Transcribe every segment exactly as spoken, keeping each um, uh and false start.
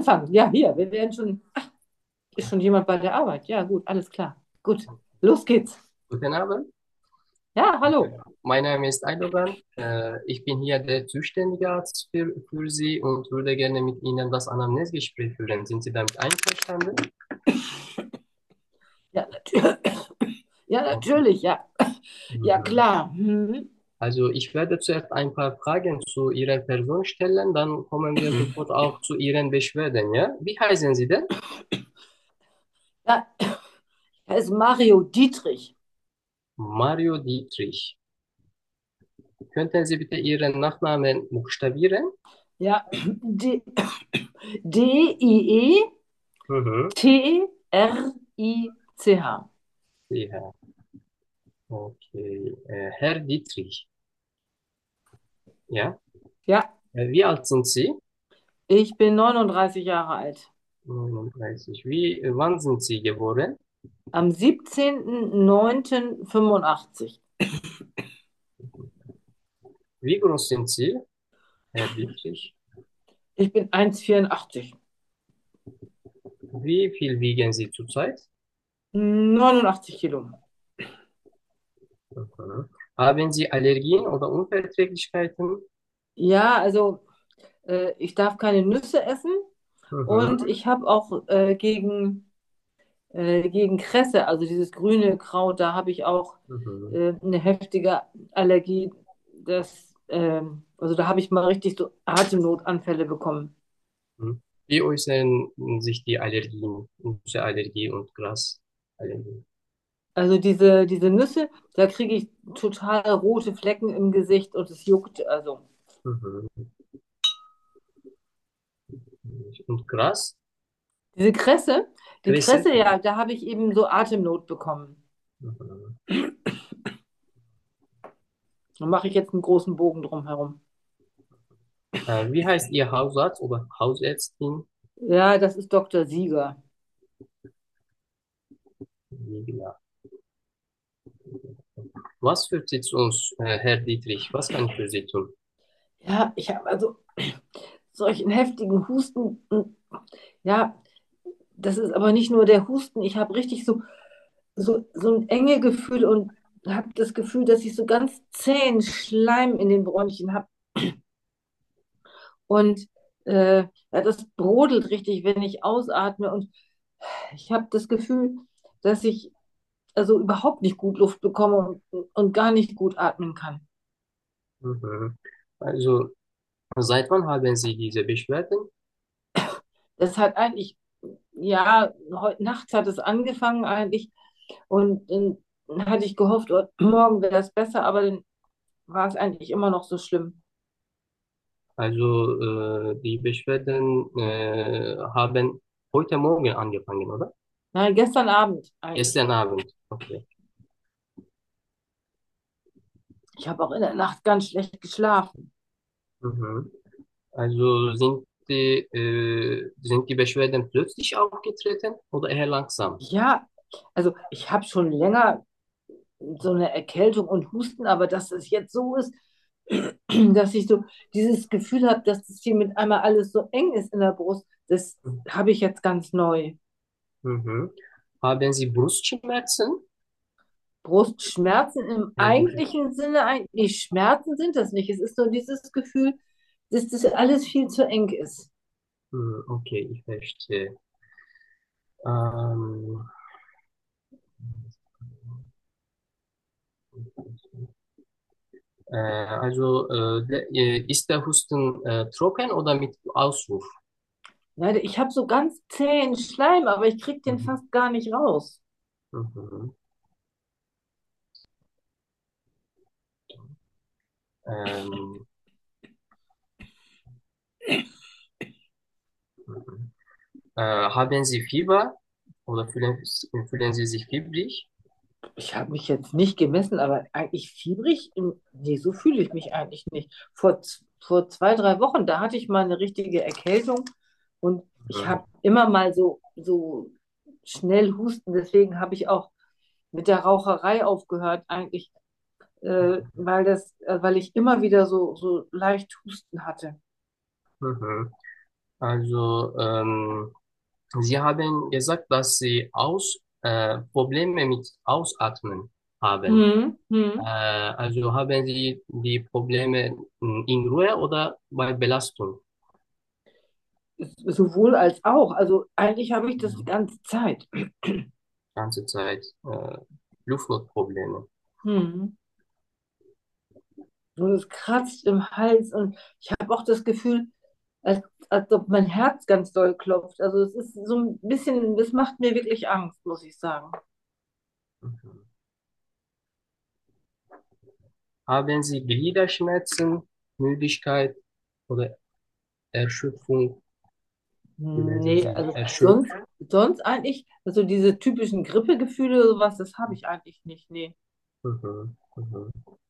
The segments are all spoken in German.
anfangen. Ja, hier, wir werden schon. Ach, ist schon jemand bei der Arbeit? Ja, gut, alles klar. Gut, los geht's. Guten Abend, Ja, hallo. mein Name ist Aydogan. Äh, ich bin hier der zuständige Arzt für, für Sie und würde gerne mit Ihnen das Anamnesgespräch führen. Sind Sie damit einverstanden? Ja, natürlich. Ja, Okay. natürlich, ja. Ja, Mhm. klar. Mhm. Also ich werde zuerst ein paar Fragen zu Ihrer Person stellen, dann kommen wir sofort auch zu Ihren Beschwerden, ja? Wie heißen Sie denn? Ja, er ist Mario Dietrich. Mario Dietrich. Könnten Sie bitte Ihren Nachnamen buchstabieren? Ja, D D-I-E-T-R-I-C-H. Mhm. Ja, okay. Äh, Herr Dietrich, ja? Ja, Äh, wie alt sind Sie? ich bin neununddreißig Jahre alt. neununddreißig. Wie, äh, wann sind Sie geboren? Am siebzehnten neunten fünfundachtzig. Wie groß sind Sie, Herr Dietrich? Ich bin eins Komma vierundachtzig. Wie viel wiegen Sie zurzeit? neunundachtzig Kilo. Mhm. Haben Sie Allergien oder Unverträglichkeiten? Ja, also äh, ich darf keine Nüsse essen und Mhm. ich habe auch äh, gegen, äh, gegen Kresse, also dieses grüne Kraut, da habe ich auch Mhm. äh, eine heftige Allergie. Das, ähm, also da habe ich mal richtig so Atemnotanfälle bekommen. Mhm. Wie äußern sich die Allergien, Nussallergie und Grasallergie? Also diese, diese Nüsse, da kriege ich total rote Flecken im Gesicht und es juckt. Also Mhm. Und Gras? diese Kresse, die Kresse? Kresse, ja, da habe ich eben so Atemnot bekommen. Mhm. Da mache ich jetzt einen großen Bogen drum herum. Äh, wie heißt Ihr Hausarzt oder Hausärztin? Ja, das ist Doktor Sieger. Ja. Was führt Sie zu uns, äh, Herr Dietrich? Was kann ich für Sie tun? Ja, ich habe also solchen heftigen Husten. Ja, das ist aber nicht nur der Husten. Ich habe richtig so, so, so ein enge Gefühl und habe das Gefühl, dass ich so ganz zähen Schleim in den Bronchien habe. Und äh, ja, das brodelt richtig, wenn ich ausatme. Und ich habe das Gefühl, dass ich also überhaupt nicht gut Luft bekomme und, und gar nicht gut atmen kann. Mhm. Also, seit wann haben Sie diese Beschwerden? Das hat eigentlich, ja, heute nachts hat es angefangen eigentlich. Und dann hatte ich gehofft, oh, morgen wäre es besser, aber dann war es eigentlich immer noch so schlimm. Also, äh, die Beschwerden äh, haben heute Morgen angefangen, oder? Nein, gestern Abend eigentlich. Gestern Abend. Okay. Ich habe auch in der Nacht ganz schlecht geschlafen. Mhm. Also, sind die, äh, sind die Beschwerden plötzlich aufgetreten oder eher langsam? Ja, also ich habe schon länger so eine Erkältung und Husten, aber dass es jetzt so ist, dass ich so dieses Gefühl habe, dass das hier mit einmal alles so eng ist in der Brust, das habe ich jetzt ganz neu. Mhm. Haben Sie Brustschmerzen? Brustschmerzen im Mhm. eigentlichen Sinne, eigentlich Schmerzen sind das nicht. Es ist nur dieses Gefühl, dass das alles viel zu eng ist. Mhm, okay, ich verstehe. Ähm, äh, also, äh, der, äh, ist der Husten äh, trocken oder mit Auswurf? Leider, ich habe so ganz zähen Schleim, aber ich kriege den Mhm. fast gar nicht raus. Mhm. Ähm, mhm. Äh, haben Sie Fieber oder fühlen, fühlen Sie sich fiebrig? Ich habe mich jetzt nicht gemessen, aber eigentlich fiebrig? Nee, so fühle ich mich eigentlich nicht. Vor, z- vor zwei, drei Wochen, da hatte ich mal eine richtige Erkältung und ich Mhm. habe immer mal so, so schnell Husten. Deswegen habe ich auch mit der Raucherei aufgehört, eigentlich, äh, weil das, äh, weil ich immer wieder so, so leicht Husten hatte. Mhm. Also, ähm, Sie haben gesagt, dass Sie Aus, äh, Probleme mit Ausatmen haben. Hm, Äh, hm. also haben Sie die Probleme in Ruhe oder bei Belastung? Sowohl als auch. Also eigentlich habe ich das die Mhm. ganze Zeit. Ganze Zeit äh, Luftnotprobleme. Hm. Und es kratzt im Hals und ich habe auch das Gefühl, als, als ob mein Herz ganz doll klopft. Also es ist so ein bisschen, das macht mir wirklich Angst, muss ich sagen. Mhm. Haben Sie Gliederschmerzen, Müdigkeit oder Erschöpfung? Wie lesen Nee, Sie also erschöpft? sonst, sonst eigentlich, also diese typischen Grippegefühle oder sowas, das habe ich eigentlich nicht. Nee. Mhm. Mhm.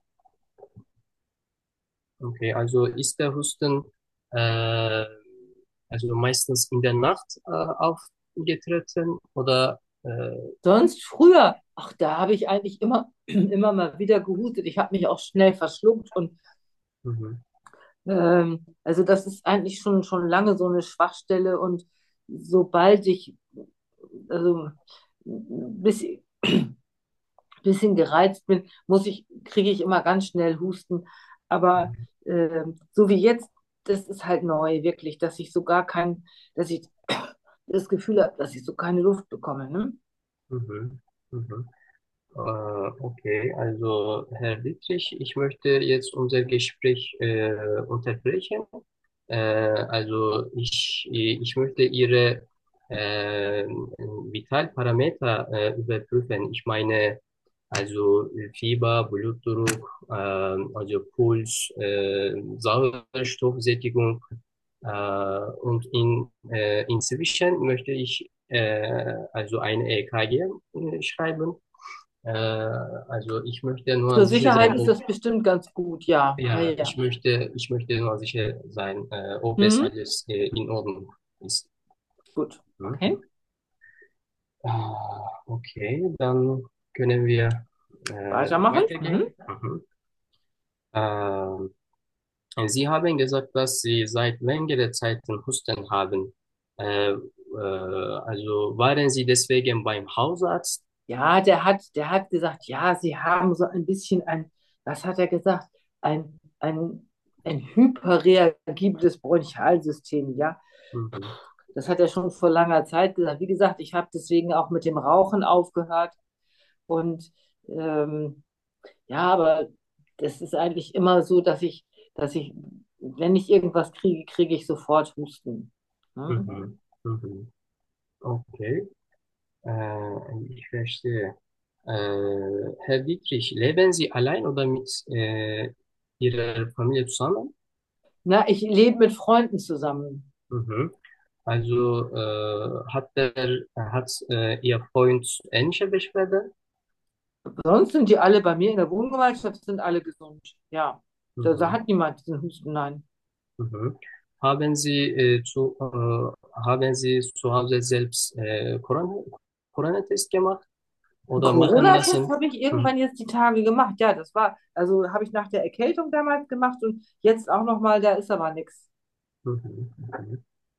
Okay, also ist der Husten äh, also meistens in der Nacht äh, aufgetreten oder äh, Sonst früher, ach, da habe ich eigentlich immer, immer mal wieder gehustet. Ich habe mich auch schnell verschluckt und mhm. ähm, also das ist eigentlich schon, schon lange so eine Schwachstelle und sobald ich also ein bisschen, bisschen gereizt bin, muss ich, kriege ich immer ganz schnell Husten. Aber ähm, so wie jetzt, das ist halt neu, wirklich, dass ich so gar kein, dass ich das Gefühl habe, dass ich so keine Luft bekomme. Ne? Mhm. Mhm. Äh, okay, also Herr Dietrich, ich möchte jetzt unser Gespräch äh, unterbrechen. Äh, also ich, ich möchte Ihre äh, Vitalparameter äh, überprüfen. Ich meine, also Fieber, Blutdruck, äh, also Puls, äh, Sauerstoffsättigung. Äh, und in, äh, inzwischen möchte ich äh, also ein E K G äh, schreiben. Äh, also ich möchte nur Zur sicher Sicherheit sein, ist ob, das bestimmt ganz gut, ja. Ja, ja, ja, ich ja. möchte, ich möchte nur sicher sein, äh, ob es Hm? alles äh, in Ordnung ist. Gut, Hm? okay. Ah, okay, dann können wir äh, Weitermachen. weitergehen. Mhm. Mhm. Ähm, Sie haben gesagt, dass Sie seit längerer Zeit den Husten haben. Äh, äh, also waren Sie deswegen beim Hausarzt? Ja, der hat, der hat gesagt, ja, Sie haben so ein bisschen ein, was hat er gesagt? Ein, ein, ein hyperreagibles Bronchialsystem, ja. Mhm. Das hat er schon vor langer Zeit gesagt. Wie gesagt, ich habe deswegen auch mit dem Rauchen aufgehört. Und ähm, ja, aber das ist eigentlich immer so, dass ich, dass ich, wenn ich irgendwas kriege, kriege ich sofort Husten. Ne? Mhm. Mhm. Okay, äh, ich verstehe. Äh, Herr Dietrich, leben Sie allein oder mit äh, Ihrer Familie zusammen? Na, ich lebe mit Freunden zusammen. Mhm. Also äh, hat der, hat äh, Ihr Freund ähnliche Beschwerden? Sonst sind die alle bei mir in der Wohngemeinschaft, sind alle gesund. Ja, da, da Mhm. hat niemand diesen Husten, nein. Mhm. Haben Sie, äh, zu, äh, haben Sie zu Hause selbst äh, Corona, Corona-Test gemacht Einen oder machen Corona-Test lassen? habe ich Mhm. irgendwann jetzt die Tage gemacht. Ja, das war, also habe ich nach der Erkältung damals gemacht und jetzt auch nochmal, da ist aber nichts. Mhm. Mhm.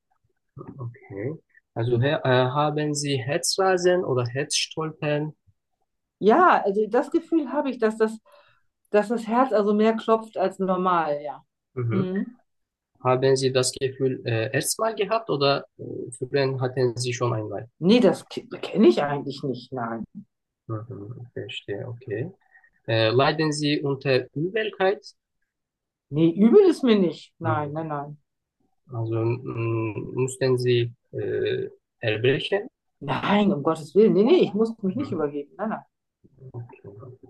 Okay. Also Herr, äh, haben Sie Herzrasen oder Herzstolpern? Ja, also das Gefühl habe ich, dass das, dass das Herz also mehr klopft als normal, ja. Mhm. Mhm. Haben Sie das Gefühl äh, erstmal gehabt oder äh, früher hatten Sie schon einmal? Nee, das kenne ich eigentlich nicht, nein. Mhm. Verstehe, okay. Äh, leiden Sie unter Übelkeit? Nee, übel ist mir nicht. Nein, Mhm. nein, nein. Also mm, mussten Sie äh, erbrechen? Nein, um Gottes Willen. Nee, nee, ich musste mich nicht Mhm. übergeben. Nein, nein. Okay.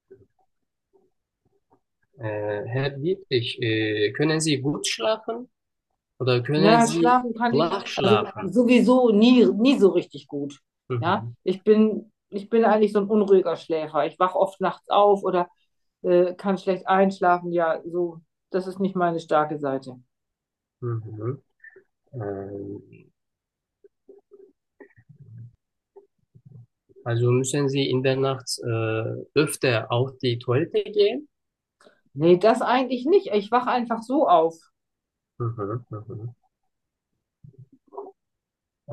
Äh, Herr Dietrich, äh, können Sie gut schlafen oder können Ja, Sie schlafen kann ich, flach also schlafen? sowieso nie, nie so richtig gut. Ja, Mhm. ich bin, ich bin eigentlich so ein unruhiger Schläfer. Ich wache oft nachts auf oder äh, kann schlecht einschlafen. Ja, so, das ist nicht meine starke Seite. Mhm. Ähm, also müssen Sie in der Nacht äh, öfter auf die Toilette gehen? Nee, das eigentlich nicht. Ich wache einfach so auf. Mhm. Mhm.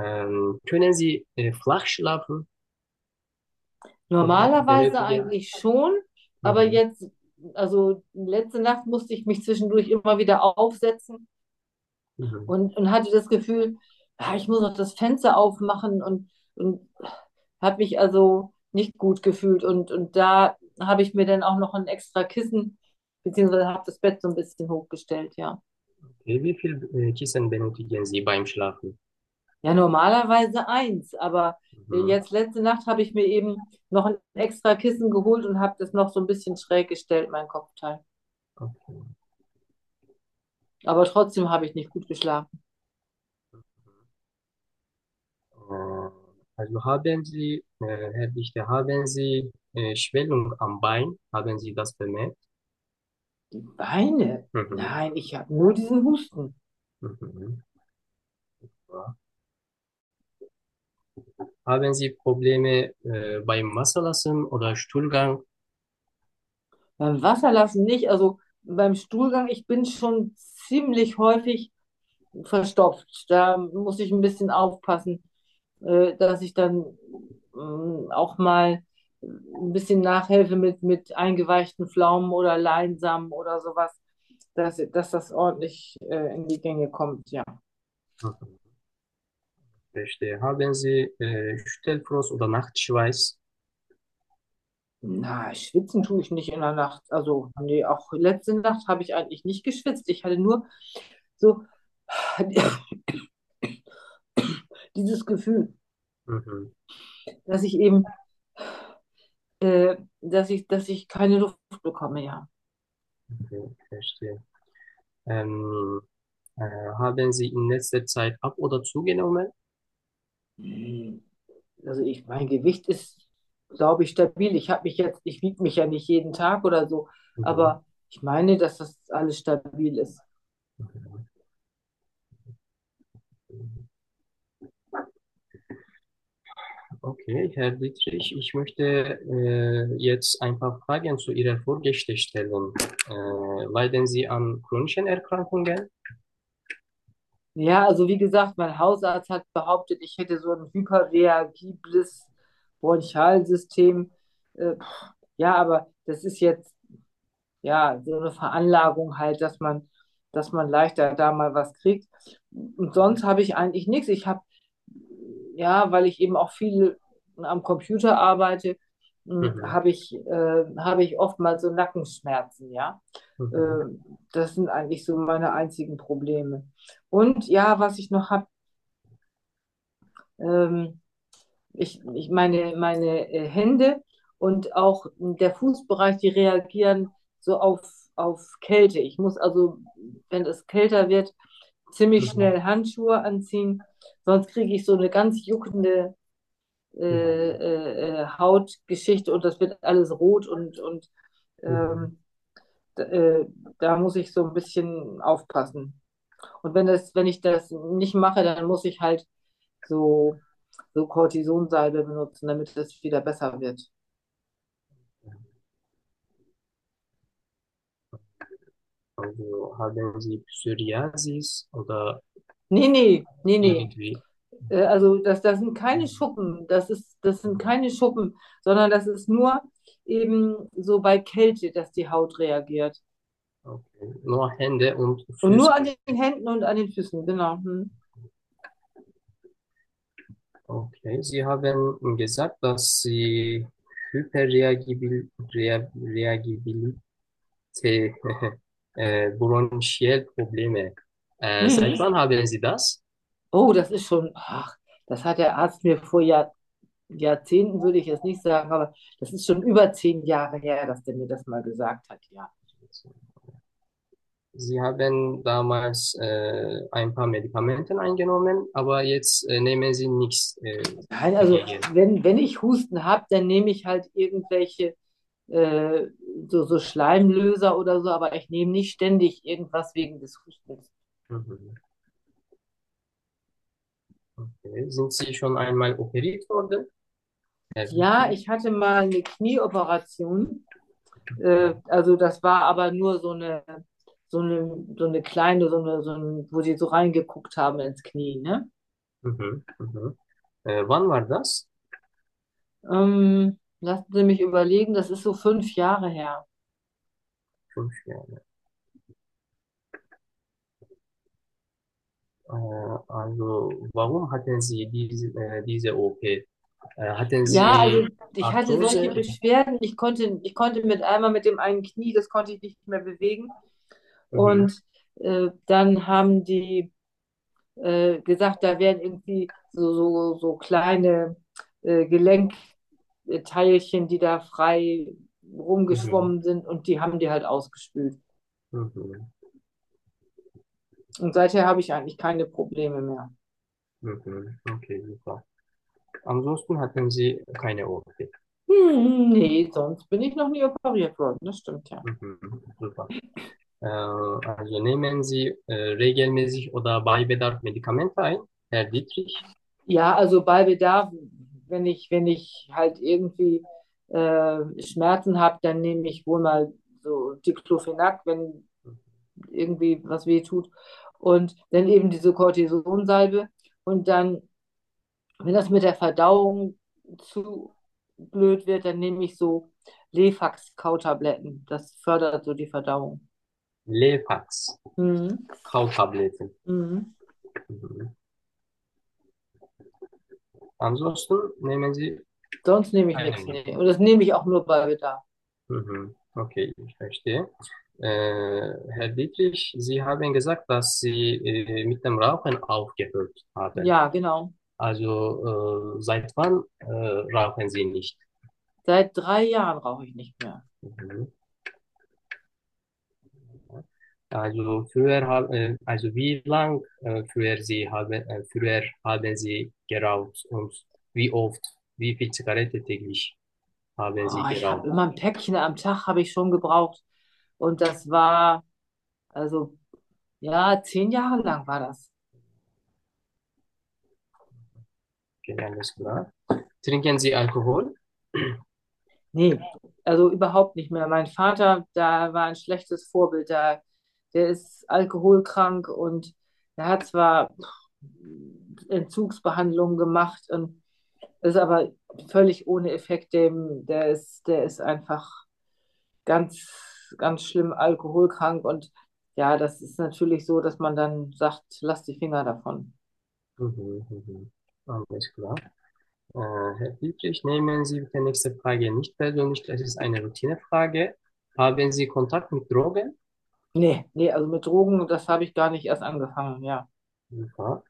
Ähm, können Sie äh, flach schlafen oder Normalerweise benötigen? eigentlich schon, aber Mhm. jetzt, also letzte Nacht musste ich mich zwischendurch immer wieder aufsetzen Mhm. und, und hatte das Gefühl, ah, ich muss noch das Fenster aufmachen und, und habe mich also nicht gut gefühlt. Und, und da habe ich mir dann auch noch ein extra Kissen, beziehungsweise habe das Bett so ein bisschen hochgestellt, ja. Okay, wie viel äh, Kissen benötigen Sie beim Schlafen? Ja, normalerweise eins, aber äh, Mhm. jetzt letzte Nacht habe ich mir eben noch ein extra Kissen geholt und habe das noch so ein bisschen schräg gestellt, mein Kopfteil. Okay. Aber trotzdem habe ich nicht gut geschlafen. Äh, Also haben Sie, äh, Herr Dichter, haben Sie äh, Schwellung am Bein? Haben Sie das bemerkt? Die Beine? Mhm. Nein, ich habe nur diesen Husten. Mhm. Ja. Haben Sie Probleme äh, beim Wasserlassen oder Stuhlgang? Beim Wasserlassen nicht, also beim Stuhlgang, ich bin schon ziemlich häufig verstopft. Da muss ich ein bisschen aufpassen, äh, dass ich dann ähm, auch mal ein bisschen nachhelfe mit, mit eingeweichten Pflaumen oder Leinsamen oder sowas, dass, dass das ordentlich äh, in die Gänge kommt, ja. Mhm. Verstehe. Haben Sie äh, Stellfrost oder Nachtschweiß? Na, schwitzen tue ich nicht in der Nacht. Also, nee, auch letzte Nacht habe ich eigentlich nicht geschwitzt. Ich hatte nur so dieses Gefühl, Mhm. dass ich eben, äh, dass ich, dass ich keine Luft bekomme, ja. Okay, verstehe. Ähm, äh, Haben Sie in letzter Zeit ab- oder zugenommen? Hm. Also ich, mein Gewicht ist, glaube ich, stabil. Ich habe mich jetzt, ich wiege mich ja nicht jeden Tag oder so, Mhm. aber ich meine, dass das alles stabil ist. Okay, Herr Dietrich, ich möchte äh, jetzt ein paar Fragen zu Ihrer Vorgeschichte stellen. Äh, leiden Sie an chronischen Erkrankungen? Ja, also wie gesagt, mein Hausarzt hat behauptet, ich hätte so ein hyperreagibles Bronchialsystem. Äh, pff, ja, aber das ist jetzt ja so eine Veranlagung halt, dass man, dass man leichter da mal was kriegt. Und sonst habe ich eigentlich nichts. Ich habe, ja, weil ich eben auch viel am Computer arbeite, mh, Mhm. habe ich, äh, habe ich oftmals so Nackenschmerzen, ja. Äh, Mhm. Das sind eigentlich so meine einzigen Probleme. Und ja, was ich noch habe, ähm, ich, ich meine, meine äh, Hände und auch der Fußbereich, die reagieren so auf, auf Kälte. Ich muss also, wenn es kälter wird, ziemlich Mhm. schnell Handschuhe anziehen, sonst kriege ich so eine ganz juckende äh, Mhm. äh, äh, Hautgeschichte und das wird alles rot und, und Mhm. ähm, d- äh, da muss ich so ein bisschen aufpassen. Und wenn das, wenn ich das nicht mache, dann muss ich halt so, so Cortisonsalbe benutzen, damit es wieder besser wird. Also haben Sie Psoriasis oder Nee, nee, nee, nee. irgendwie? Äh, Also das, das sind keine Schuppen, das ist, das sind keine Schuppen, sondern das ist nur eben so bei Kälte, dass die Haut reagiert. Okay. Nur Hände und Und Füße. nur an den Händen und an den Füßen, genau. Hm. Okay. Sie haben gesagt, dass Sie Hyperreagibil, Rea- Reagibilität, äh, Bronchialprobleme. Äh, seit Mhm. wann haben Sie das? Oh, das ist schon, ach, das hat der Arzt mir vor Jahr, Jahrzehnten, würde ich jetzt nicht sagen, aber das ist schon über zehn Jahre her, dass der mir das mal gesagt hat, ja. Sie haben damals äh, ein paar Medikamente eingenommen, aber jetzt äh, nehmen Sie nichts äh, Nein, also dagegen. wenn, wenn ich Husten habe, dann nehme ich halt irgendwelche äh, so, so Schleimlöser oder so, aber ich nehme nicht ständig irgendwas wegen des Hustens. Mhm. Okay. Sind Sie schon einmal operiert worden? Herr Ja, Dietrich? ich hatte mal eine Knieoperation, äh, also das war aber nur so eine, so eine, so eine kleine, so eine, so ein, wo sie so reingeguckt haben ins Knie, ne? Mhm. Mhm. Äh, wann war das? Ähm, lassen Sie mich überlegen, das ist so fünf Jahre her. Fünf Jahre. Äh, also, warum hatten Sie diese, äh, diese O P? Äh, hatten Ja, Sie also ich hatte solche Arthrose? Beschwerden, ich konnte, ich konnte mit einmal mit dem einen Knie, das konnte ich nicht mehr bewegen. Mhm. Und äh, dann haben die äh, gesagt, da wären irgendwie so, so, so kleine äh, Gelenkteilchen, die da frei Mhm. rumgeschwommen sind und die haben die halt ausgespült. Mhm. Und seither habe ich eigentlich keine Probleme mehr. Mhm. Okay, super. Ansonsten hatten Sie keine O P. Hm, nee, sonst bin ich noch nie operiert worden. Das stimmt ja. Mhm. Super. Äh, also nehmen Sie äh, regelmäßig oder bei Bedarf Medikamente ein, Herr Dietrich? Ja, also bei Bedarf, wenn ich, wenn ich halt irgendwie äh, Schmerzen habe, dann nehme ich wohl mal so Diclofenac, wenn irgendwie was weh tut. Und dann eben diese Cortisonsalbe. Und dann, wenn das mit der Verdauung zu blöd wird, dann nehme ich so Lefax-Kautabletten. Das fördert so die Verdauung. Lefax, Mhm. Kautabletten. Mhm. Mhm. Ansonsten nehmen Sie Sonst nehme ich keine nichts. mehr. Nee. Und das nehme ich auch nur bei Bedarf. Mhm. Okay, ich verstehe. Äh, Herr Dietrich, Sie haben gesagt, dass Sie äh, mit dem Rauchen aufgehört haben. Ja, genau. Also äh, seit wann äh, rauchen Sie nicht? Seit drei Jahren rauche ich nicht mehr. Mhm. Also früher haben, äh, also wie lang äh, früher Sie haben, äh, früher haben Sie geraucht und wie oft, wie viel Zigarette täglich haben Sie Oh, ich habe geraucht? immer ein Päckchen am Tag habe ich schon gebraucht. Und das war, also, ja, zehn Jahre lang war das. Okay, alles klar. Trinken Sie Alkohol? Nee, also überhaupt nicht mehr. Mein Vater, da war ein schlechtes Vorbild. Da, der ist alkoholkrank und er hat zwar Entzugsbehandlungen gemacht und ist aber völlig ohne Effekt. Dem, der ist, der ist einfach ganz, ganz schlimm alkoholkrank. Und ja, das ist natürlich so, dass man dann sagt, lass die Finger davon. Mhm, mhm. Alles klar. Äh, Herr Dietrich, nehmen Sie bitte nächste Frage nicht persönlich, das ist eine Routinefrage. Haben Sie Kontakt mit Drogen? Nee, nee, also mit Drogen, das habe ich gar nicht erst angefangen, ja. Ja.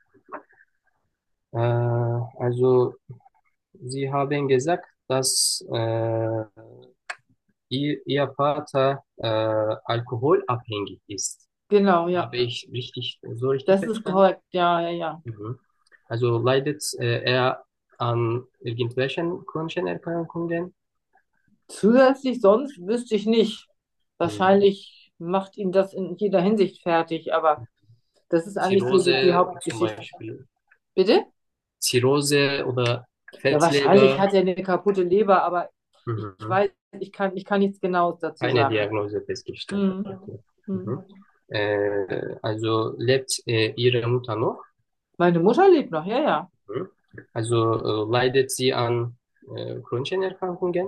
Äh, also Sie haben gesagt, dass äh, Ihr, Ihr Vater äh, alkoholabhängig ist. Genau, ja. Habe ich richtig, so richtig Das ist verstanden? korrekt, ja, ja, ja. Mhm. Also leidet äh, er an irgendwelchen chronischen Erkrankungen? Zusätzlich sonst wüsste ich nicht. Mhm. Wahrscheinlich macht ihn das in jeder Hinsicht fertig, aber das ist eigentlich so die, die Zirrhose zum Hauptgeschichte. Beispiel. Bitte? Zirrhose oder Ja, wahrscheinlich Fettleber? hat er eine kaputte Leber, aber ich, ich Mhm. weiß, ich kann, ich kann nichts Genaues dazu Keine sagen. Diagnose festgestellt. Hm, Okay. hm. Mhm. Äh, also lebt äh, Ihre Mutter noch? Meine Mutter lebt noch, ja, ja. Mhm. Also äh, leidet sie an äh, chronischen Erkrankungen?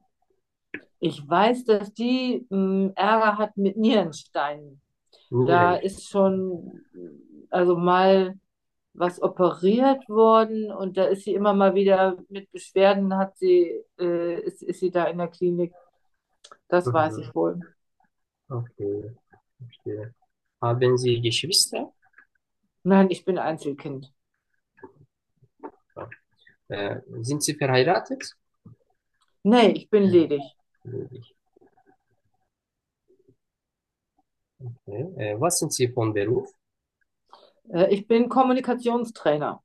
Ich weiß, dass die hm, Ärger hat mit Nierensteinen. Da Nieren. ist schon, also mal was operiert worden und da ist sie immer mal wieder mit Beschwerden, hat sie, äh, ist, ist sie da in der Klinik. Das weiß Mhm. ich wohl. Okay, verstehe. Haben Sie Geschwister? Nein, ich bin Einzelkind. Ja. Äh, sind Sie verheiratet? Nee, ich bin ledig. Ledig. Okay. Äh, was sind Sie von Beruf? Äh, ich bin Kommunikationstrainer.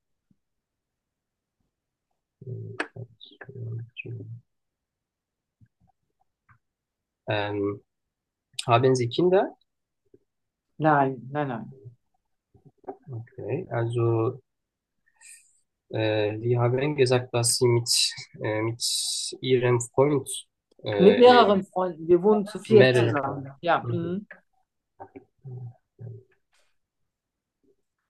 Ähm, haben Sie Kinder? Nein, nein, nein. Okay, also äh, Sie haben gesagt, dass Sie mit, äh, mit Ihrem Freund Mit äh, leben. mehreren Freunden. Wir wohnen zu viert Mehrere zusammen. Freunde. Ja, Mhm. mhm.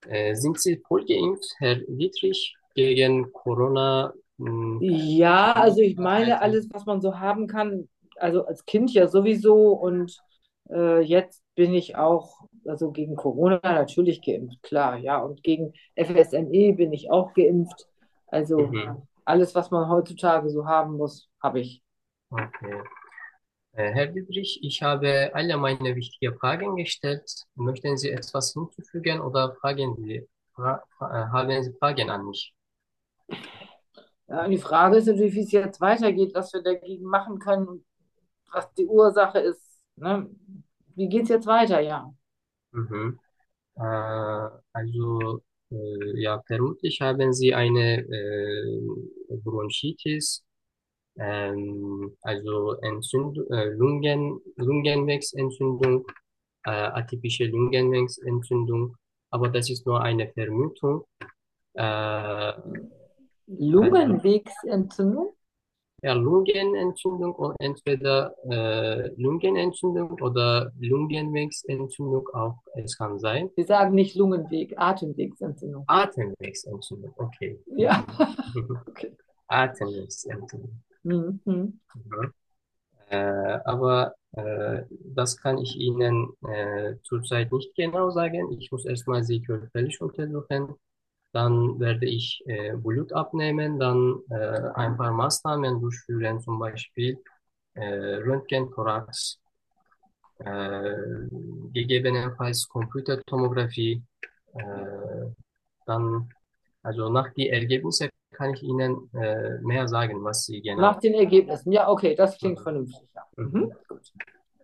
Äh, sind Sie voll geimpft, Herr Dietrich, gegen Corona? Mh, Ja, also ich meine, Krankheiten? alles, was man so haben kann, also als Kind ja sowieso und äh, jetzt bin ich auch, also gegen Corona natürlich geimpft, klar, ja, und gegen F S M E bin ich auch geimpft. Also Mhm. alles, was man heutzutage so haben muss, habe ich. Okay. Äh, Herr Dietrich, ich habe alle meine wichtigen Fragen gestellt. Möchten Sie etwas hinzufügen oder fragen Sie, fra fra- äh, haben Sie Fragen an mich? Ja, und die Frage ist natürlich, wie es jetzt weitergeht, was wir dagegen machen können und was die Ursache ist. Ne? Wie geht es jetzt weiter, ja? Mhm. Äh, also, äh, ja, vermutlich haben Sie eine äh, Bronchitis, ähm, also Entzündung, äh, Lungen, Lungenwegsentzündung, äh, atypische Lungenwegsentzündung, aber das ist nur eine Vermutung. Äh, also, Lungenwegsentzündung? ja, Lungenentzündung und entweder äh, Lungenentzündung oder Lungenwegsentzündung auch, es kann sein. Wir sagen nicht Lungenweg, Atemwegsentzündung. Atemwegsentzündung, okay. Ja, Mhm. okay. Atemwegsentzündung. Mhm. Mhm. Äh, aber äh, das kann ich Ihnen äh, zurzeit nicht genau sagen. Ich muss erstmal Sie körperlich untersuchen. Dann werde ich äh, Blut abnehmen, dann äh, ein paar Maßnahmen durchführen, zum Beispiel äh, Röntgen, Thorax, äh, gegebenenfalls Computertomographie. Äh, dann, also nach die Ergebnisse kann ich Ihnen äh, mehr sagen, was Sie Nach genau. den Ergebnissen. Ja, okay, das klingt Mhm. vernünftig, ja. Mhm. Mhm. Gut.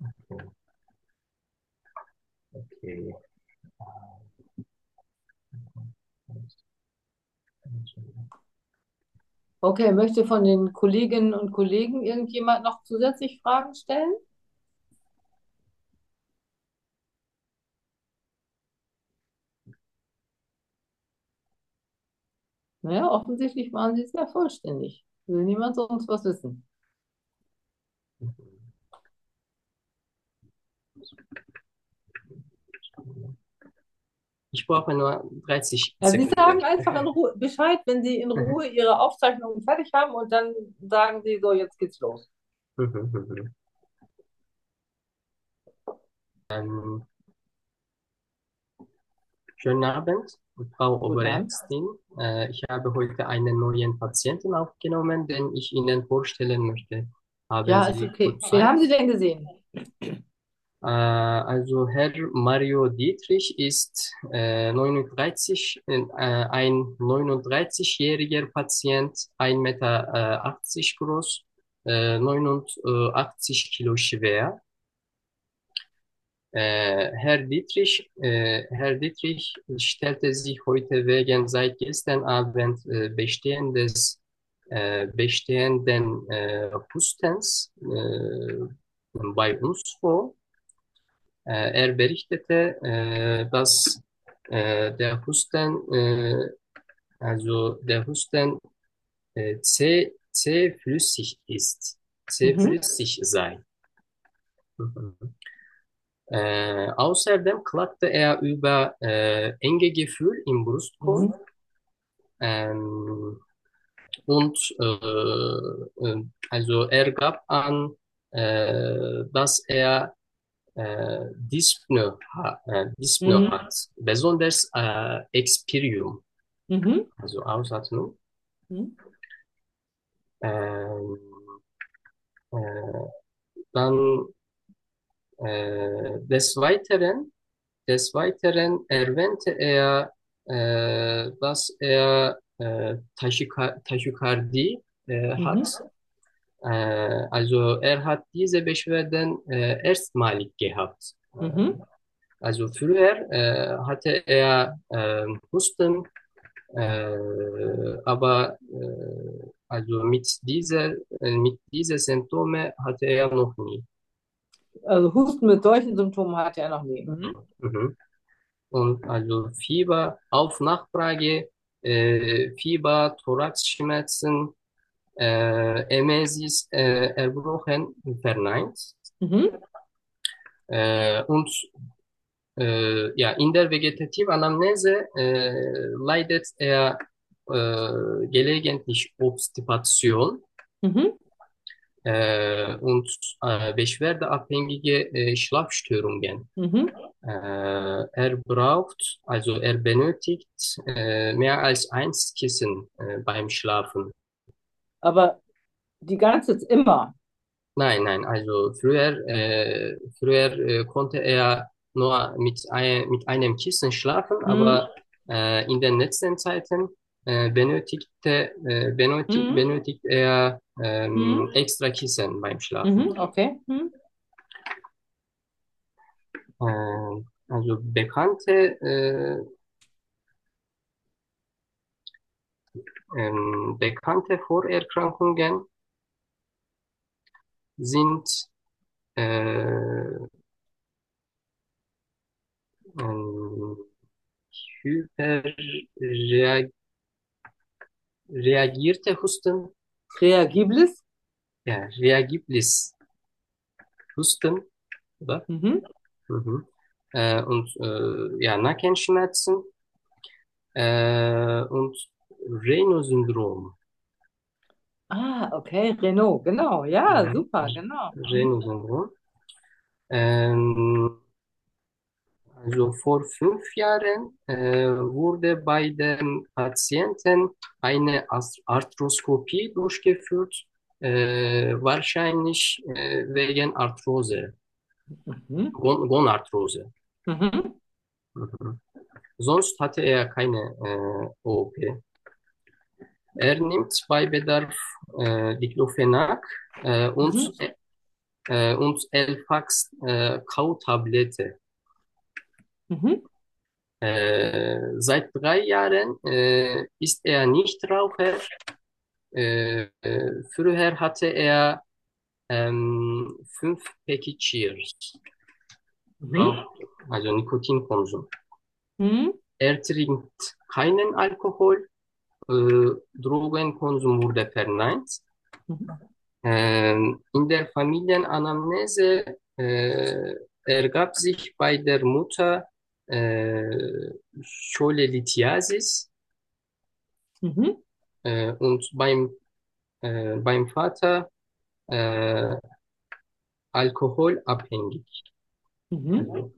Okay. Okay, möchte von den Kolleginnen und Kollegen irgendjemand noch zusätzlich Fragen stellen? Naja, offensichtlich waren sie sehr vollständig. Will niemand sonst was wissen? Ich brauche nur dreißig Ja, Sie sagen Sekunden. einfach in Ruhe Bescheid, wenn Sie in Ruhe Ihre Aufzeichnungen fertig haben und dann sagen Sie so, jetzt geht's los. Ähm, Schönen Abend, Frau Guten Abend. Oberärztin. Äh, ich habe heute einen neuen Patienten aufgenommen, den ich Ihnen vorstellen möchte. Haben Ja, ist Sie okay. kurz Wen Zeit? haben Sie denn gesehen? Äh, also Herr Mario Dietrich ist äh, neununddreißig, äh, ein neununddreißig-jähriger Patient, ein Meter äh, achtzig groß, äh, neunundachtzig Kilo schwer. Äh, Herr Dietrich, äh, Herr Dietrich stellte sich heute wegen seit gestern Abend äh, bestehendes, äh, bestehenden äh, Hustens äh, bei uns vor. Äh, er berichtete, äh, dass äh, der Husten, äh, also der Husten äh, zäh, zähflüssig ist, Mhm. zähflüssig sei. Mhm. Äh, außerdem klagte er über äh, enge Gefühl im Brustkorb Mhm. ähm, und äh, äh, also er gab an, äh, dass er äh, Dyspnoe, ha äh, Dyspnoe Mhm. hat, besonders äh, Expirium, Mhm. also Ausatmung. Mhm. Ähm, äh, dann äh, des Weiteren Des Weiteren erwähnte er, äh, dass er äh, Tachyka- Tachykardie äh, hat. Mhm. Äh, also er hat diese Beschwerden äh, erstmalig gehabt. Äh, Mhm. also früher äh, hatte er äh, Husten, äh, aber äh, also mit dieser, äh, mit diese Symptome hatte er noch nie. Also Husten mit solchen Symptomen hatte er noch nie. Mhm. Mhm. Und also Fieber auf Nachfrage, äh, Fieber, Thoraxschmerzen, äh, Emesis, äh, Erbrochen verneint. Mhm. Äh, und äh, ja, in der Vegetativanalyse äh, leidet er äh, gelegentlich Obstipation Mhm. äh, und äh, beschwerdeabhängige äh, Schlafstörungen. Mhm. Äh, er braucht, also er benötigt äh, mehr als eins Kissen äh, beim Schlafen. Aber die ganze Zeit immer. Nein, nein, also früher, äh, früher äh, konnte er nur mit, ein, mit einem Kissen schlafen, Mhm. aber äh, in den letzten Zeiten äh, benötigte, äh, benötigt, Mhm. benötigt er ähm, Mhm. extra Kissen beim Schlafen. Mhm. Okay. Mhm. Äh, also bekannte, äh, ähm, bekannte Vorerkrankungen sind äh, ähm, hyperreagierte Husten, Reagibles? ja, reagibles Husten, oder? Mhm. Mhm. Äh, und äh, ja, Nackenschmerzen äh, und Raynaud-Syndrom. Ah, okay. Renault. Genau. Ja, Ja, super. Genau. Mhm. Raynaud-Syndrom. Ähm, also vor fünf Jahren äh, wurde bei den Patienten eine Ast- Arthroskopie durchgeführt, äh, wahrscheinlich äh, wegen Arthrose, Mhm. Gon Gonarthrose. Mhm. Mhm. Sonst hatte er keine äh, O P. Er nimmt bei Bedarf äh, Diclofenac äh, und, Mhm. äh, und Elfax äh, Kautablette. Mhm. Äh, seit drei Jahren äh, ist er Nichtraucher. Äh, äh, früher hatte er ähm, fünf Package Cheers, Mhm. also Nikotinkonsum. Mhm. Er trinkt keinen Alkohol, äh, Drogenkonsum wurde verneint. Mhm. Ähm, in der Familienanamnese äh, ergab sich bei der Mutter äh, Cholelithiasis Mhm. äh, und beim, äh, beim Vater äh, alkoholabhängig. Mhm. Also,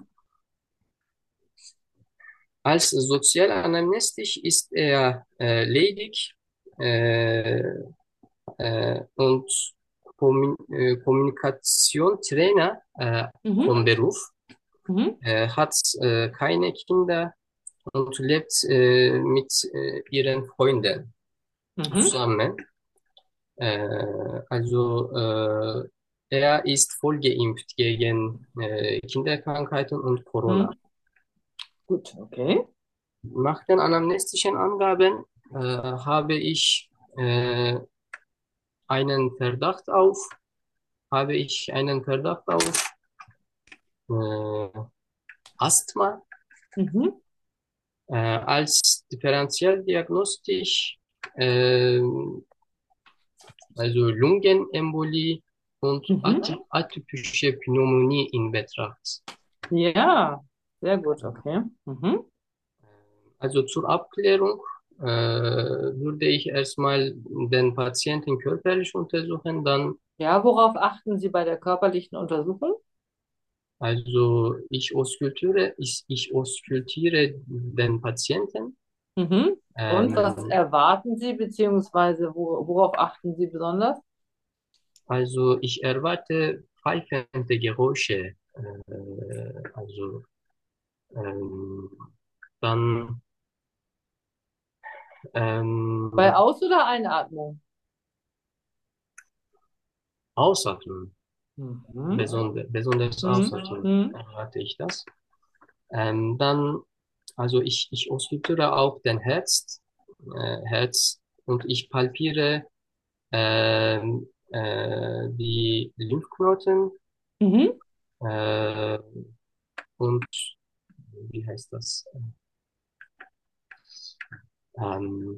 als sozialanamnestisch ist er äh, ledig äh, äh, und Kommun äh, Kommunikationstrainer äh, Mhm. vom Beruf. Mhm. äh, hat äh, keine Kinder und lebt äh, mit äh, ihren Freunden Mhm. zusammen. Äh, also äh, er ist voll geimpft gegen äh, Kinderkrankheiten und Corona. Mhm. Gut, okay. Nach den anamnestischen Angaben äh, habe ich äh, einen Verdacht auf, habe ich einen Verdacht auf äh, Asthma Mhm. äh, als differenziell-diagnostisch, äh, also Lungenembolie und Mhm. aty atypische Pneumonie in Betracht. Ja, sehr gut, okay. Mhm. Also zur Abklärung äh, würde ich erstmal den Patienten körperlich untersuchen, dann Ja, worauf achten Sie bei der körperlichen Untersuchung? also ich auskultiere, ich, ich auskultiere den Patienten. Mhm. Und was Ähm, erwarten Sie, beziehungsweise wo, worauf achten Sie besonders? also ich erwarte pfeifende Geräusche. Äh, also ähm, dann Bei ähm, Aus- oder Einatmung? Ausatmen, Mhm. besonder, besonders Mhm. Ausatmen Mhm. erwarte ich das. Ähm, dann, also ich, ich ausführe auch den Herz, äh, Herz und ich palpiere ähm, äh, die Lymphknoten Mhm. äh, und wie heißt das? Ähm,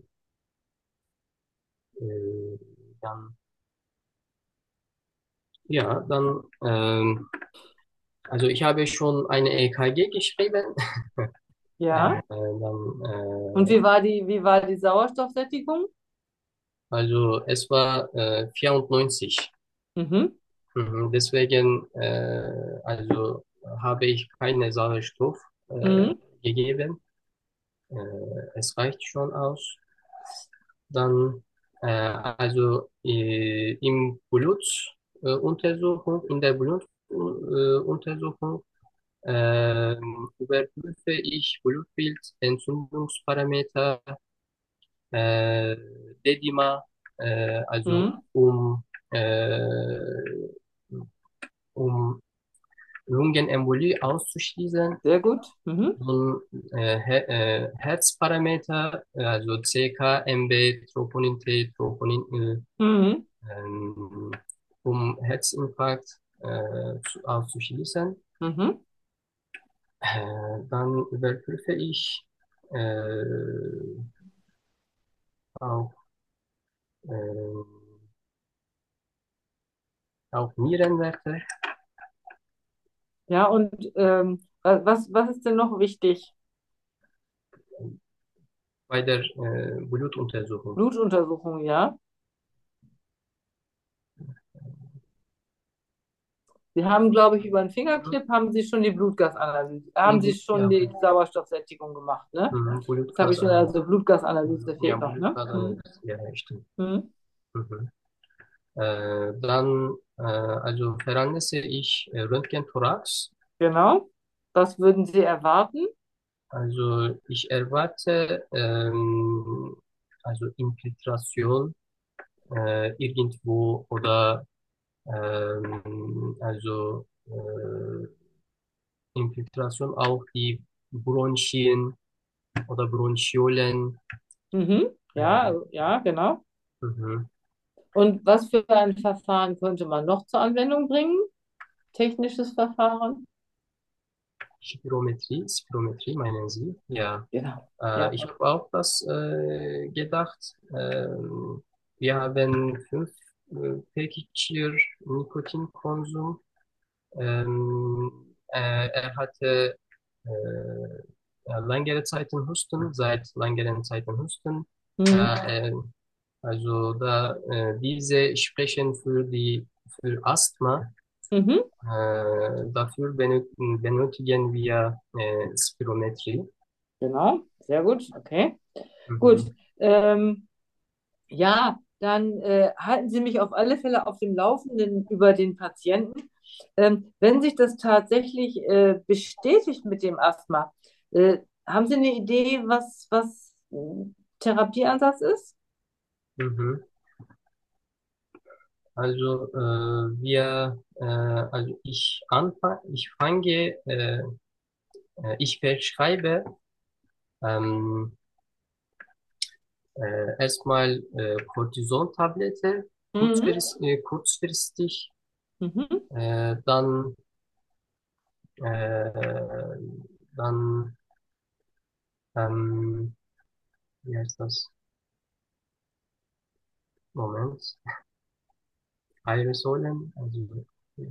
äh, dann, ja, dann ähm, Also ich habe schon eine E K G geschrieben. Ja. Äh, dann, Und äh, wie war die, wie war die Sauerstoffsättigung? also es war äh, vierundneunzig. Mhm. Mhm. Deswegen äh, also habe ich keine Sauerstoff äh, Mhm. gegeben. Äh, Es reicht schon aus. Dann äh, also äh, im Blutuntersuchung, in der Blutuntersuchung äh, überprüfe ich Blutbild, Entzündungsparameter, äh, Dedima, äh, also Mhm. um, äh, um Lungenembolie auszuschließen. Sehr gut. Mhm. Und äh, Her äh, Herzparameter, äh, also C K, M B, Troponin T, Troponin Ö, Mhm. ähm, um Herzinfarkt äh, zu, auszuschließen. Mhm. Äh, dann überprüfe ich äh, auch, äh, auch Nierenwerte Ja, und ähm, wa- was, was ist denn noch wichtig? bei der äh, Blutuntersuchung. Blutuntersuchung, ja. Sie haben, glaube ich, über einen Mhm. Fingerclip haben Sie schon die Blutgasanalyse, haben Sie Und, schon ja, die Sauerstoffsättigung gemacht, ne? mhm, Das habe ich schon, Blutgasanalyse. also Blutgasanalyse Ja, fehlt noch, ne? Mhm. Blutgasanalyse, ja, stimmt. Mhm. Mhm. Äh, dann, äh, also veranlasse ich äh, Röntgenthorax. Genau. Was würden Sie erwarten? Also ich erwarte ähm, also Infiltration äh, irgendwo oder ähm, also äh, Infiltration auch die Bronchien oder Bronchiolen. Mhm. Ja, Äh, ja, genau. mhm. Und was für ein Verfahren könnte man noch zur Anwendung bringen? Technisches Verfahren? Spirometrie, Spirometrie meinen Sie? Ja. Genau. Äh, Ja. ich habe auch das äh, gedacht. Ähm, wir haben fünf äh, Päckchen Nikotinkonsum. Ähm, äh, er hatte äh, ja, längere Zeit in Husten, seit längeren Zeit in Husten. Mhm. Äh, äh, also da äh, diese sprechen für die für Asthma. Mhm. Äh, dafür benötigen, benötigen wir äh, Spirometrie. Genau. Sehr gut. Okay. Gut. Mhm. Ähm, Ja, dann äh, halten Sie mich auf alle Fälle auf dem Laufenden über den Patienten. Ähm, wenn sich das tatsächlich äh, bestätigt mit dem Asthma, äh, haben Sie eine Idee, was, was äh, Therapieansatz ist? Mhm. Also äh, wir, äh, also ich anfange, ich fange, äh, äh, ich verschreibe ähm, äh, erstmal äh, Cortison-Tablette Mhm. kurzfristig, äh, kurzfristig Mhm. äh, dann, äh, dann, ähm, wie heißt das? Moment, Aerosolen, also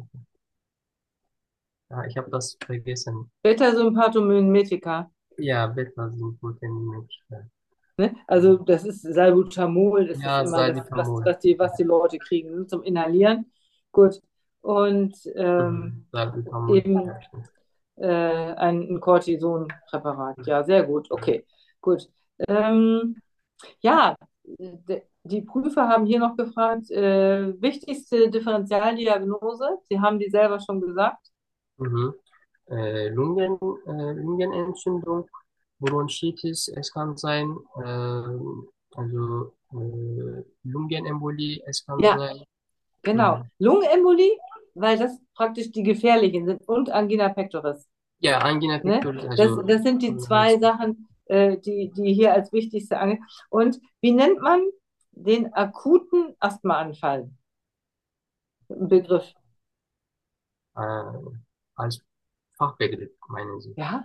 ja, ich habe das vergessen. Beta-Sympathomimetika. Ja, Beta-Glucosamine. Ne? Also das ist Salbutamol, das ist Ja, immer das, was, Salbutamol. was die, was die Leute kriegen, ne, zum Inhalieren. Gut. Und ähm, Mhm. Salbutamol. eben Ja, stimmt. äh, ein, ein Cortisonpräparat. Ja, sehr gut. Okay, gut. Ähm, ja, d- die Prüfer haben hier noch gefragt, äh, wichtigste Differentialdiagnose. Sie haben die selber schon gesagt. Mhm. Äh, Lungen, äh, Lungenentzündung, Bronchitis, es kann sein, äh, also äh, Lungenembolie, es kann Ja, sein. genau. Mhm. Lungenembolie, weil das praktisch die gefährlichen sind und Angina pectoris. Ja, Angina Ne? pectoris, Das, also das sind die äh, zwei heißt, Sachen, äh, die, die hier als wichtigste ange. Und wie nennt man den akuten Asthmaanfall? Ein Begriff. äh, als Fachbegriff, meinen Sie. Ja,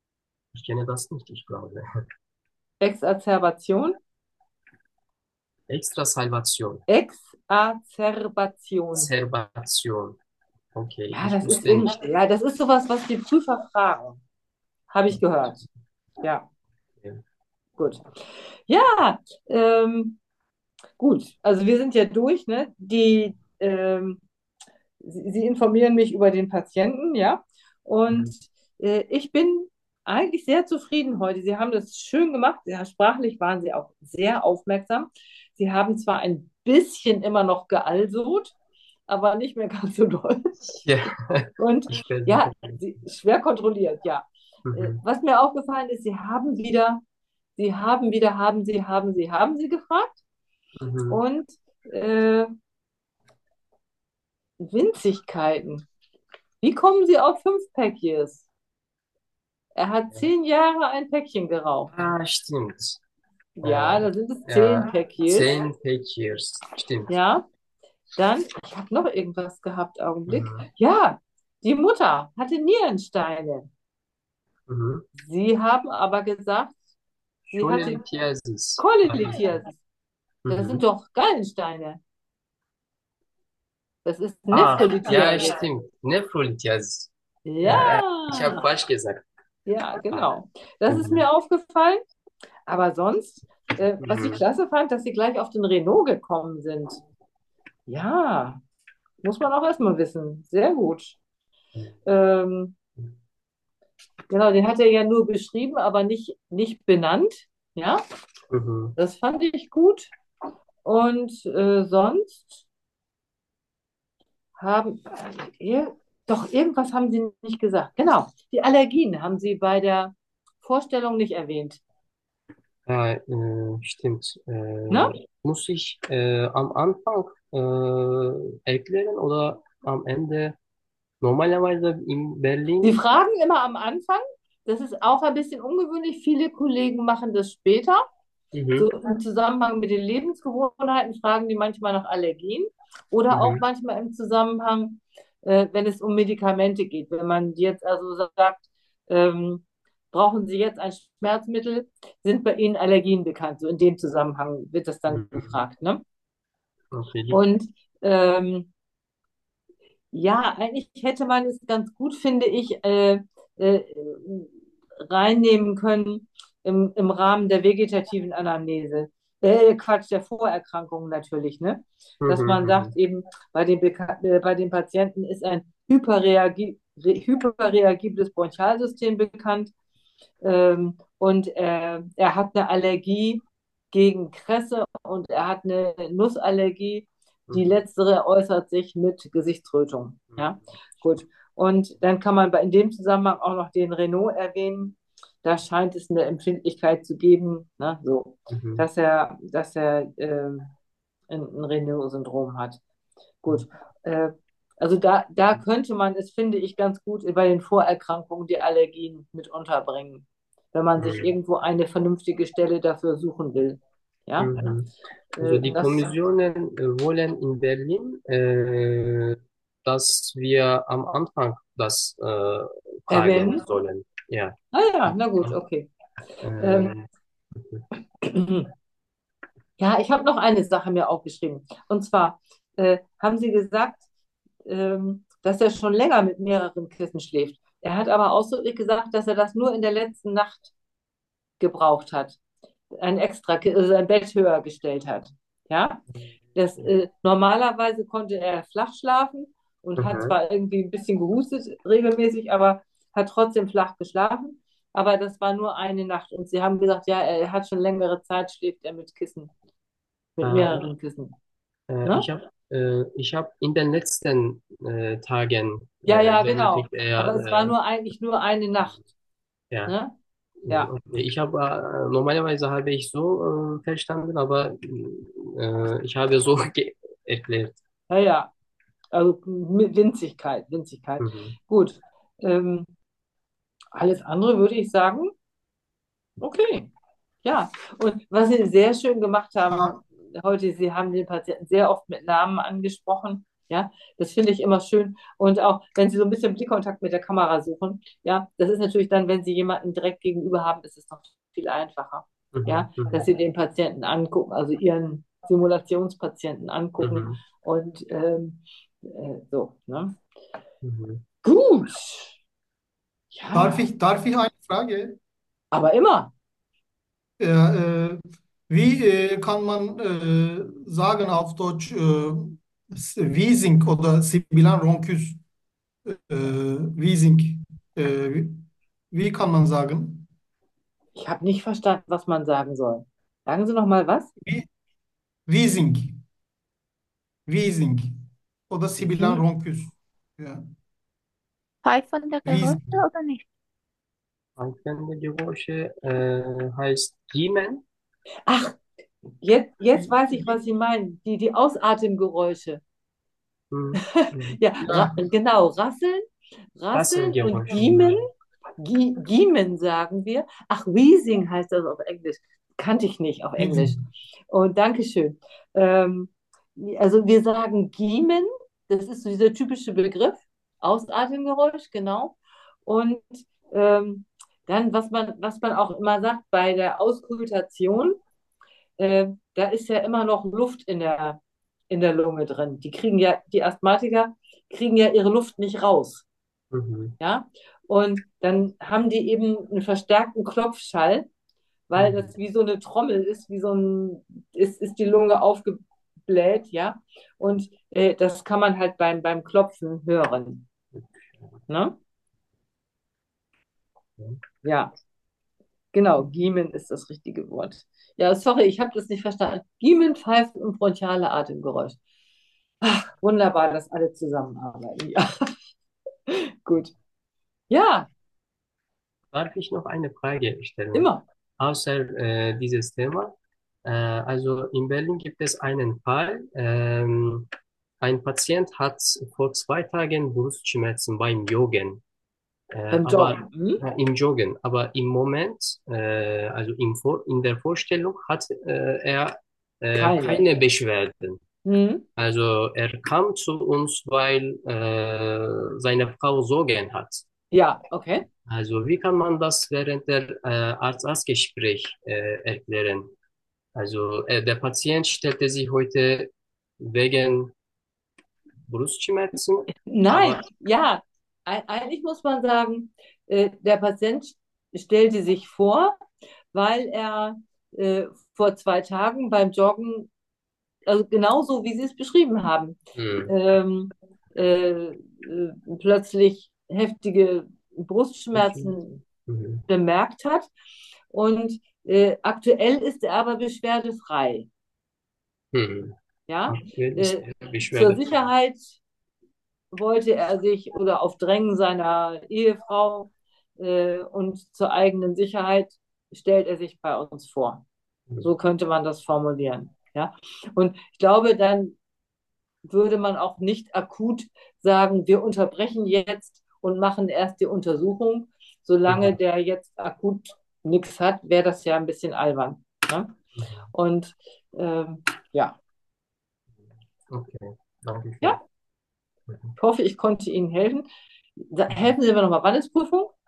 Ich kenne das nicht, ich glaube. Exacerbation. Extrasalvation. Exazerbation. Zerbation. Okay, Ja, ich das ist wusste nicht. irgendwie, ja, das ist sowas, was die Prüfer fragen. Habe ich gehört. Ja, gut. Ja, ähm, gut. Also wir sind ja durch, ne? Die, ähm, Sie, Sie informieren mich über den Patienten, ja. Und Mhm. äh, ich bin eigentlich sehr zufrieden heute. Sie haben das schön gemacht. Ja, sprachlich waren Sie auch sehr aufmerksam. Sie haben zwar ein bisschen immer noch gealsot, aber nicht mehr ganz so doll. Ja, Und ich versuche. ja, sie, schwer kontrolliert, ja. Äh, Mhm. Was mir aufgefallen ist, Sie haben wieder, Sie haben wieder, haben Sie, haben Sie, haben Sie gefragt. Mhm. Und äh, Winzigkeiten. Wie kommen Sie auf fünf Pack-Years? Er hat zehn Jahre ein Päckchen geraucht. Ah, stimmt. Ja, Äh, da sind es zehn ja, Pack-Years. zehn Pages. Stimmt. Ja, dann, ich habe noch irgendwas gehabt, Augenblick. Mhm. Ja, die Mutter hatte Nierensteine. Mhm. Sie haben aber gesagt, sie hatte Cholelithiasis. Cholelithiasis. Das Mhm. sind doch Gallensteine. Das ist Ah, ja, Nephrolithiasis. stimmt. Nephrolithiasis. Ja, ich habe Ja, falsch gesagt. ja, Ah. genau. Das ist Mhm. mir aufgefallen. Aber sonst, äh, was ich Mhm. klasse fand, dass sie gleich auf den Renault gekommen sind. Ja, muss man auch erstmal wissen. Sehr gut. Ähm, genau, den hat er ja nur beschrieben, aber nicht, nicht benannt. Ja, Mhm. das fand ich gut. Und äh, sonst haben, äh, ir- doch irgendwas haben sie nicht gesagt. Genau, die Allergien haben sie bei der Vorstellung nicht erwähnt. Ja, äh, stimmt. Ne? Äh, muss ich äh, am Anfang äh, erklären oder am Ende? Normalerweise in Sie Berlin. fragen immer am Anfang. Das ist auch ein bisschen ungewöhnlich. Viele Kollegen machen das später. Mhm. So im Zusammenhang mit den Lebensgewohnheiten fragen die manchmal nach Allergien oder auch Mhm. manchmal im Zusammenhang, äh, wenn es um Medikamente geht. Wenn man jetzt also sagt, ähm, brauchen Sie jetzt ein Schmerzmittel, sind bei Ihnen Allergien bekannt? So in dem Zusammenhang wird das dann Mhm. gefragt, ne? Okay. Und ähm, ja, eigentlich hätte man es ganz gut, finde ich, äh, äh, reinnehmen können im, im Rahmen der vegetativen Anamnese. Äh, Quatsch, der Vorerkrankungen natürlich, ne? Dass Mhm. man sagt, Mhm. eben bei den, Beka- äh, bei den Patienten ist ein hyperreagi re hyperreagibles Bronchialsystem bekannt, ähm, und äh, er hat eine Allergie gegen Kresse und er hat eine Nussallergie. Die Mhm. letztere äußert sich mit Gesichtsrötung. Ja, Mhm. gut. Und dann kann man bei, in dem Zusammenhang auch noch den Renault erwähnen. Da scheint es eine Empfindlichkeit zu geben, ne, so, Mhm. dass er, dass er ähm, ein, ein Renault-Syndrom hat. Gut. Äh, also da, da könnte man es, finde ich, ganz gut bei den Vorerkrankungen die Allergien mit unterbringen, wenn man sich Mhm. irgendwo eine vernünftige Stelle dafür suchen will. Ja, Mhm. Also äh, die das Kommissionen äh, wollen in Berlin, äh, dass wir am Anfang das äh, fragen erwähnen. sollen. Ja. Ah ja, na gut, okay. Ähm, Ähm, ja, ich habe noch eine Sache mir aufgeschrieben. Und zwar äh, haben Sie gesagt, ähm, dass er schon länger mit mehreren Kissen schläft. Er hat aber ausdrücklich gesagt, dass er das nur in der letzten Nacht gebraucht hat, ein extra, also ein Bett höher gestellt hat. Ja, das, äh, normalerweise konnte er flach schlafen und hat mhm. zwar irgendwie ein bisschen gehustet regelmäßig, aber hat trotzdem flach geschlafen. Aber das war nur eine Nacht. Und sie haben gesagt, ja, er hat schon längere Zeit, schläft er mit Kissen, mit Äh, mehreren Kissen. Äh, Ne? ich habe äh, ich hab in den letzten äh, Tagen Ja, äh, ja, genau. benötigt er, Aber es war äh, nur eigentlich nur eine Nacht. ja, Ne? Ja. ich habe äh, normalerweise habe ich so äh, verstanden, aber äh, ich habe so ge- erklärt. Ja, ja. Also mit Winzigkeit, Winzigkeit. Mhm. Gut. Ähm, alles andere würde ich sagen, okay. Ja. Und was Sie sehr schön gemacht haben heute, Sie haben den Patienten sehr oft mit Namen angesprochen. Ja, das finde ich immer schön. Und auch wenn Sie so ein bisschen Blickkontakt mit der Kamera suchen, ja, das ist natürlich dann, wenn Sie jemanden direkt gegenüber haben, ist es noch viel einfacher. Mhm. Ja, dass Mhm. Sie den Patienten angucken, also Ihren Simulationspatienten angucken Mhm. und ähm, äh, so. Ne? Mhm. Gut, Darf ja, ich, darf ich eine Frage? aber immer. Ja, äh, wie äh, kann man äh, sagen auf Deutsch äh, Wheezing oder sibilant Rhonchus? Äh, Wheezing. Äh, wie, wie kann man sagen? Ich habe nicht verstanden, was man sagen soll. Sagen Sie noch mal was? Wie, Wheezing. Wheezing. Oder sibilant Wie? Rhonchus. Ja, Teil von der Geräusche Wheezing. oder nicht? Anfängende Geräusche äh, heißt Giemen. Ach, jetzt, jetzt weiß ich, was Sie meinen. Die, die Ausatemgeräusche. Mhm. Mhm. Ja, ra Ja, genau. Rasseln, Rasseln und Rasselgeräusche. Giemen. Mhm. Gie Giemen sagen wir. Ach, Wheezing heißt das auf Englisch. Kannte ich nicht auf Englisch. Wheezing. Und Dankeschön. Ähm, also wir sagen Giemen. Das ist so dieser typische Begriff. Ausatemgeräusch, genau. Und ähm, dann, was man, was man auch immer sagt bei der Auskultation, äh, da ist ja immer noch Luft in der, in der Lunge drin. Die kriegen ja, die Asthmatiker kriegen ja ihre Luft nicht raus. Mhm. Ja? Und dann haben die eben einen verstärkten Klopfschall, weil Mhm. das wie so eine Trommel ist, wie so ein, ist, ist die Lunge aufgebläht, ja. Und äh, das kann man halt beim, beim Klopfen hören. Ne? Ja, genau, Giemen ist das richtige Wort. Ja, sorry, ich habe das nicht verstanden. Giemen, Pfeifen und bronchiale Atemgeräusch. Ach, wunderbar, dass alle zusammenarbeiten. Ja, gut. Ja, Darf ich noch eine Frage stellen? immer. Außer äh, dieses Thema. Äh, also in Berlin gibt es einen Fall. Ähm, ein Patient hat vor zwei Tagen Brustschmerzen beim Joggen. Äh, Beim aber Joggen. Hm? äh, im Joggen, aber im Moment, äh, also im Vor in der Vorstellung hat äh, er äh, Keine. keine Beschwerden. Hm? Also er kam zu uns, weil äh, seine Frau Sorgen hat. Ja, okay. Also wie kann man das während der äh, Arzt-Arzt-Gespräch äh, erklären? Also äh, der Patient stellte sich heute wegen Brustschmerzen, Nein, aber ja, Ei- eigentlich muss man sagen, äh, der Patient stellte sich vor, weil er äh, vor zwei Tagen beim Joggen, also genauso wie Sie es beschrieben haben, hm, ähm, äh, äh, plötzlich heftige Brustschmerzen Brustschmerzen. Mhm. bemerkt hat. Und äh, aktuell ist er aber beschwerdefrei. Hm. Ja? Aktuell ist Äh, er zur beschwerdefrei. Sicherheit wollte er sich oder auf Drängen seiner Ehefrau äh, und zur eigenen Sicherheit stellt er sich bei uns vor. Mhm. So könnte man das formulieren. Ja? Und ich glaube, dann würde man auch nicht akut sagen, wir unterbrechen jetzt und machen erst die Untersuchung. Solange Mhm. der jetzt akut nichts hat, wäre das ja ein bisschen albern. Ne? Mhm. Und ähm, ja, Okay, danke schön. ja, Mhm. ich hoffe, ich konnte Ihnen helfen. Sa- Helfen Sie mir nochmal, wann ist Prüfung?